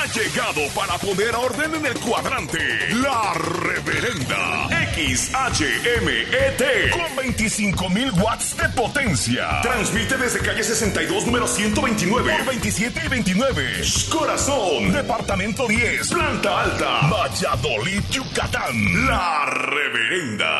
llegado para poner orden en el cuadrante. La Reverenda XHMET con 25,000 watts de potencia. Transmite desde calle 62, número 129 por 27 y 29. Corazón, departamento 10, planta alta, Valladolid, Yucatán. La Reverenda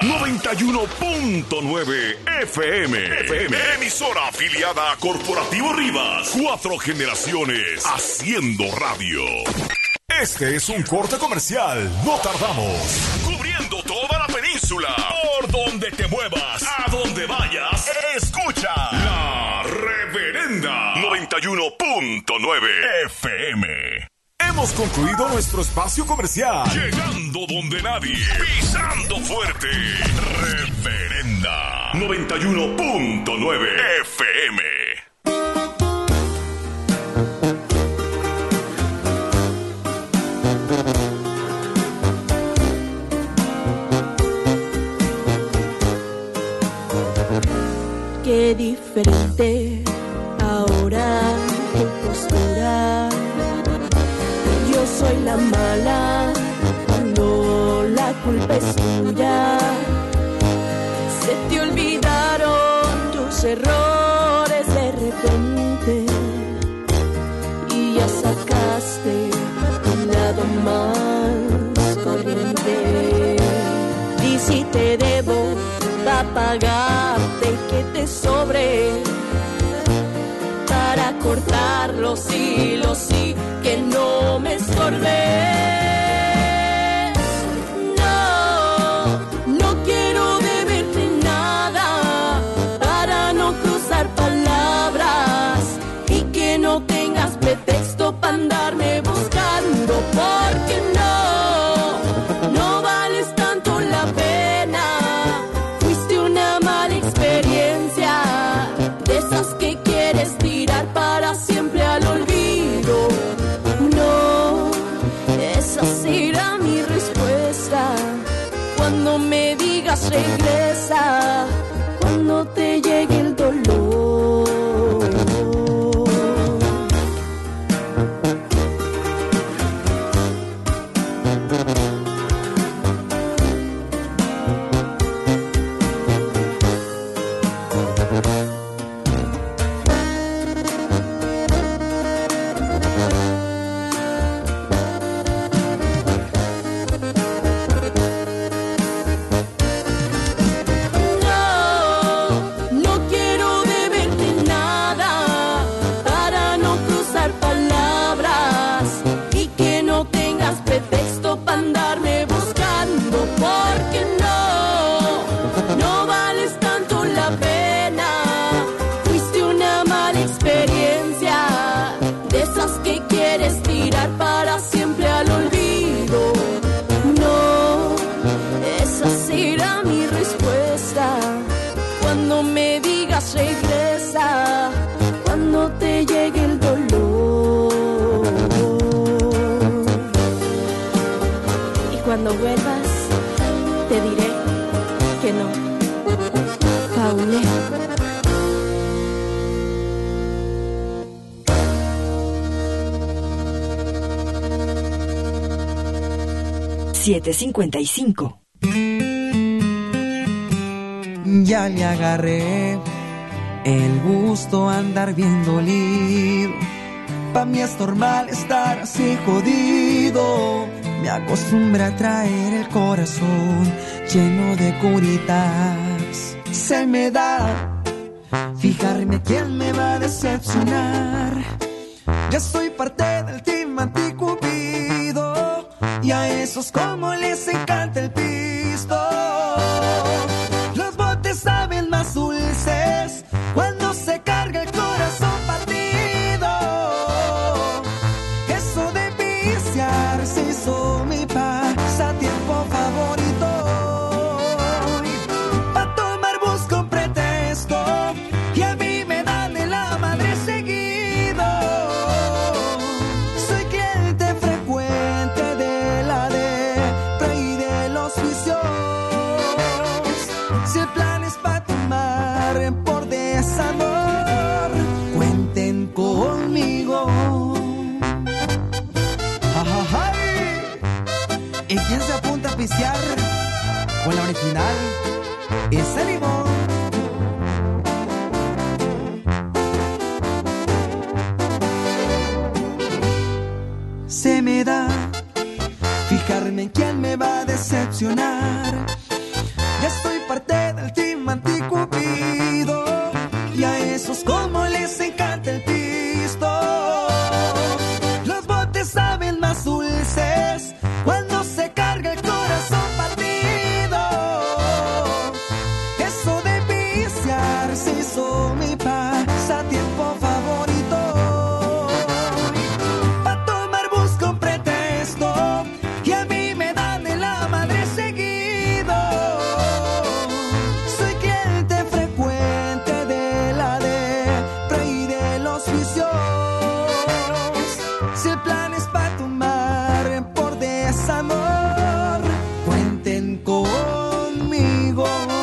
91.9 FM. Emisora afiliada a Corporativo Rivas. 4 generaciones haciendo radio. Este es un corte comercial. No tardamos. Cubriendo toda la península. Por donde te muevas, a donde vayas, escucha La Reverenda 91.9 FM. Hemos concluido nuestro espacio comercial. Llegando donde nadie. Pisando fuerte. Reverenda 91.9 FM. Qué diferente ahora tu postura. Yo soy la mala cuando la culpa es tuya. Se te olvidaron tus errores de repente y ya sacaste un lado más corriente. Y si te debo pa' pagarte que te sobre para cortar los hilos y que no me estorbes. No, no quiero deberte nada para no cruzar palabras y que no tengas pretexto para andarme buscando, porque no vales tanto la pena. Fuiste una mala experiencia, de esas que quieres tirar para siempre al olvido. No, esa será mi respuesta cuando me digas regresa, cuando te llegue el dolor. Para siempre al olvido. No, esa será mi respuesta cuando me digas regresa, cuando te llegue el dolor. Y cuando vuelvas te diré que no, Paulé. 7:55. Ya le agarré el gusto a andar bien dolido. Pa' mí es normal estar así jodido. Me acostumbré a traer el corazón lleno de curitas. Se me da fijarme quién me va a decepcionar. Ya soy parte del team anticupido y a esos como les encanta el pisto. Los botes saben más dulces cuando se carga el corazón partido. Eso de viciar se hizo mi pasatiempo favorito. Pa' tomar busco un pretexto y a mí me dan de la madre seguido. Soy cliente frecuente de la de y de los vicios. iniciar con la original. Ese limón. Se me da fijarme en quién me va a decepcionar. Ya soy parte del team anticupido y a esos como les encanta el pisto. Los botes saben más dulces cuando se carga el corazón partido. Eso de viciar se hizo mi pasatiempo favorito. Pa' tomar busco un pretexto y a mí me dan en la madre seguido. Soy cliente frecuente de la depre y de los vicios. Si el plan es pa' tomar por desamor, cuenten conmigo.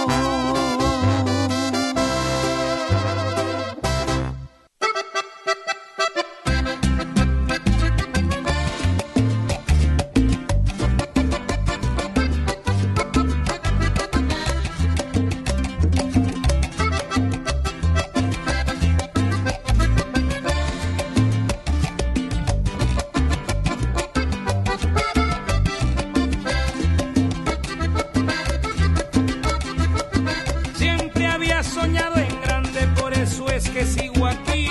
Siempre había soñado en grande, por eso es que sigo aquí.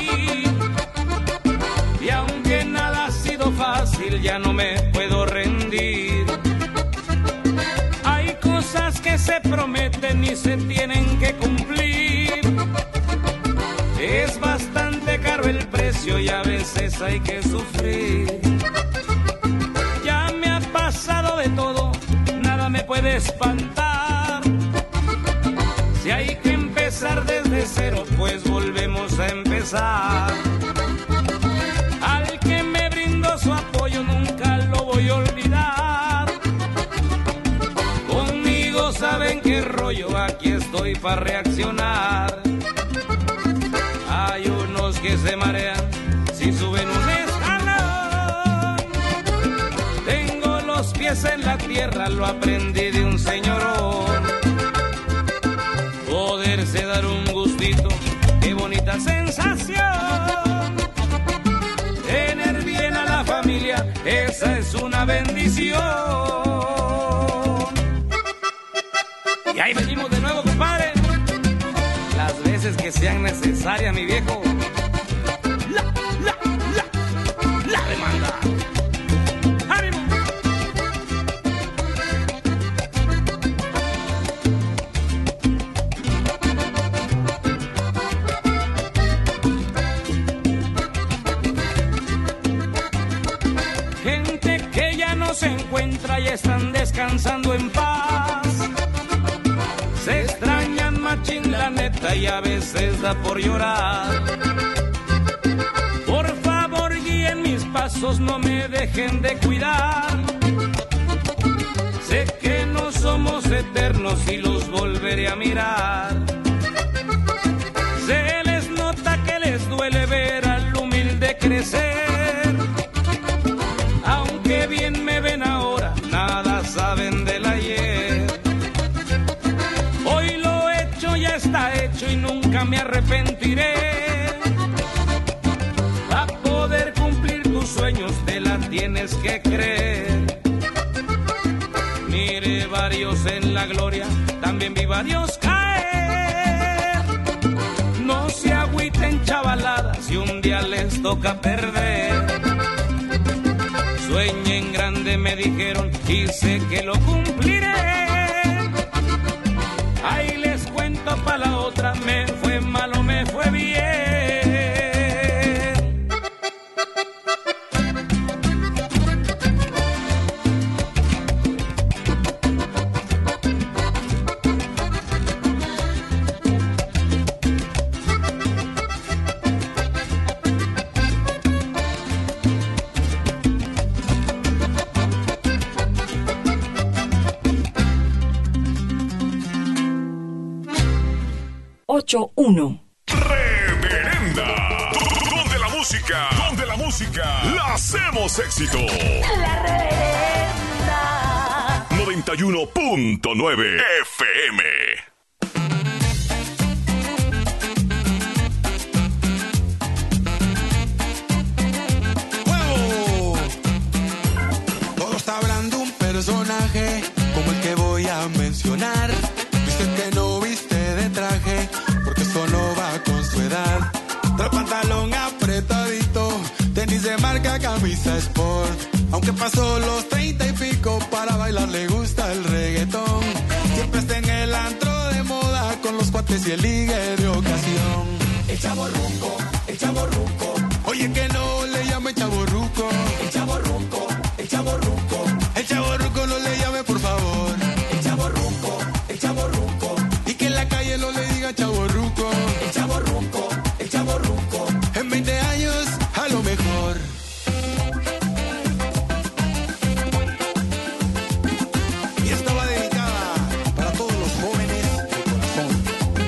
Y aunque nada ha sido fácil, ya no me puedo rendir. Hay cosas que se prometen y se tienen que cumplir. Es bastante caro el precio y a veces hay que sufrir. Ya me ha pasado de todo, nada me puede espantar. Si hay que empezar desde cero, pues volvemos a empezar. Al que me brindó su apoyo nunca lo voy a olvidar. Conmigo saben qué rollo, aquí estoy para reaccionar. Hay unos que se marean si suben un escalón. Tengo los pies en la tierra, lo aprendí de un señorón. Poderse dar un gustito, qué bonita sensación. Tener bien a la familia, esa es una bendición. Y ahí venimos de nuevo, compadre. Las veces que sean necesarias, mi viejo. La demanda. ¡Ánimo! Gente que ya no se encuentra y están descansando en paz. Se extrañan machín la neta y a veces da por llorar. Por favor guíen mis pasos, no me dejen de cuidar. Sé que no somos eternos y los volveré a mirar. Se les nota que les duele ver al humilde crecer. Aunque bien me ven ahora, nada saben del ayer. Hoy lo hecho ya está hecho y nunca me arrepentiré. Para poder cumplir tus sueños te la tienes que creer. Mire varios en la gloria, también vi varios caer. No se agüiten chavaladas si un día les toca perder. Sueñen grande me dijeron y sé que lo cumpliré. Ahí les cuento pa' la otra, me fue mal o me fue bien. Reverenda, donde la música la hacemos éxito. La Reverenda. 91.9 FM. Personaje como el que voy a mencionar. Viste que no viste de traje, porque eso no va con su edad. Trae pantalón apretadito, tenis de marca, camisa sport. Aunque pasó los 30 y pico, para bailar le gusta el reggaetón. Siempre está en el antro de moda, con los cuates y el ligue de ocasión. El chavo ruco, el chavo ruco. Oye, que no le llame chavo ruco. El chavo ruco, el chavo ruco. El chavo ruco no le llame, por favor. El chavo ruco, el chavo ruco. Y que en la calle no le diga chavo ruco. El chavo ruco, el chavo ruco. En 20 años, a lo mejor. Y esta va dedicada para todos los jóvenes de corazón.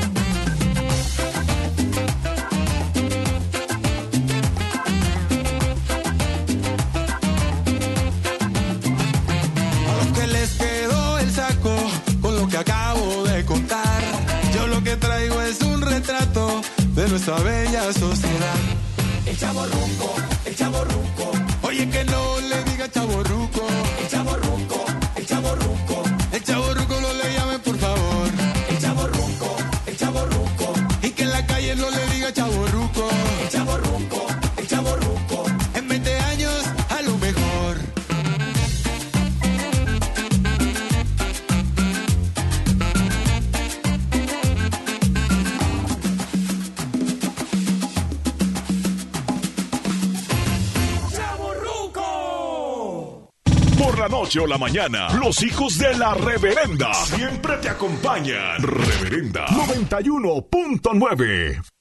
Que acabo de contar, yo lo que traigo es un retrato de nuestra bella sociedad. El chavo ruco, el chavo ruco. Oye, que no le diga chavo ruco. El chavo ruco, el chavo ruco. El chavo ruco no le llame, por favor. El chavo ruco, el chavo ruco. Y que en la calle no le diga chavo ruco. El chavo ruco, el chavo ruco. En 20 años, a lo mejor. Por la noche o la mañana, los hijos de la reverenda siempre te acompañan. Reverenda 91.9.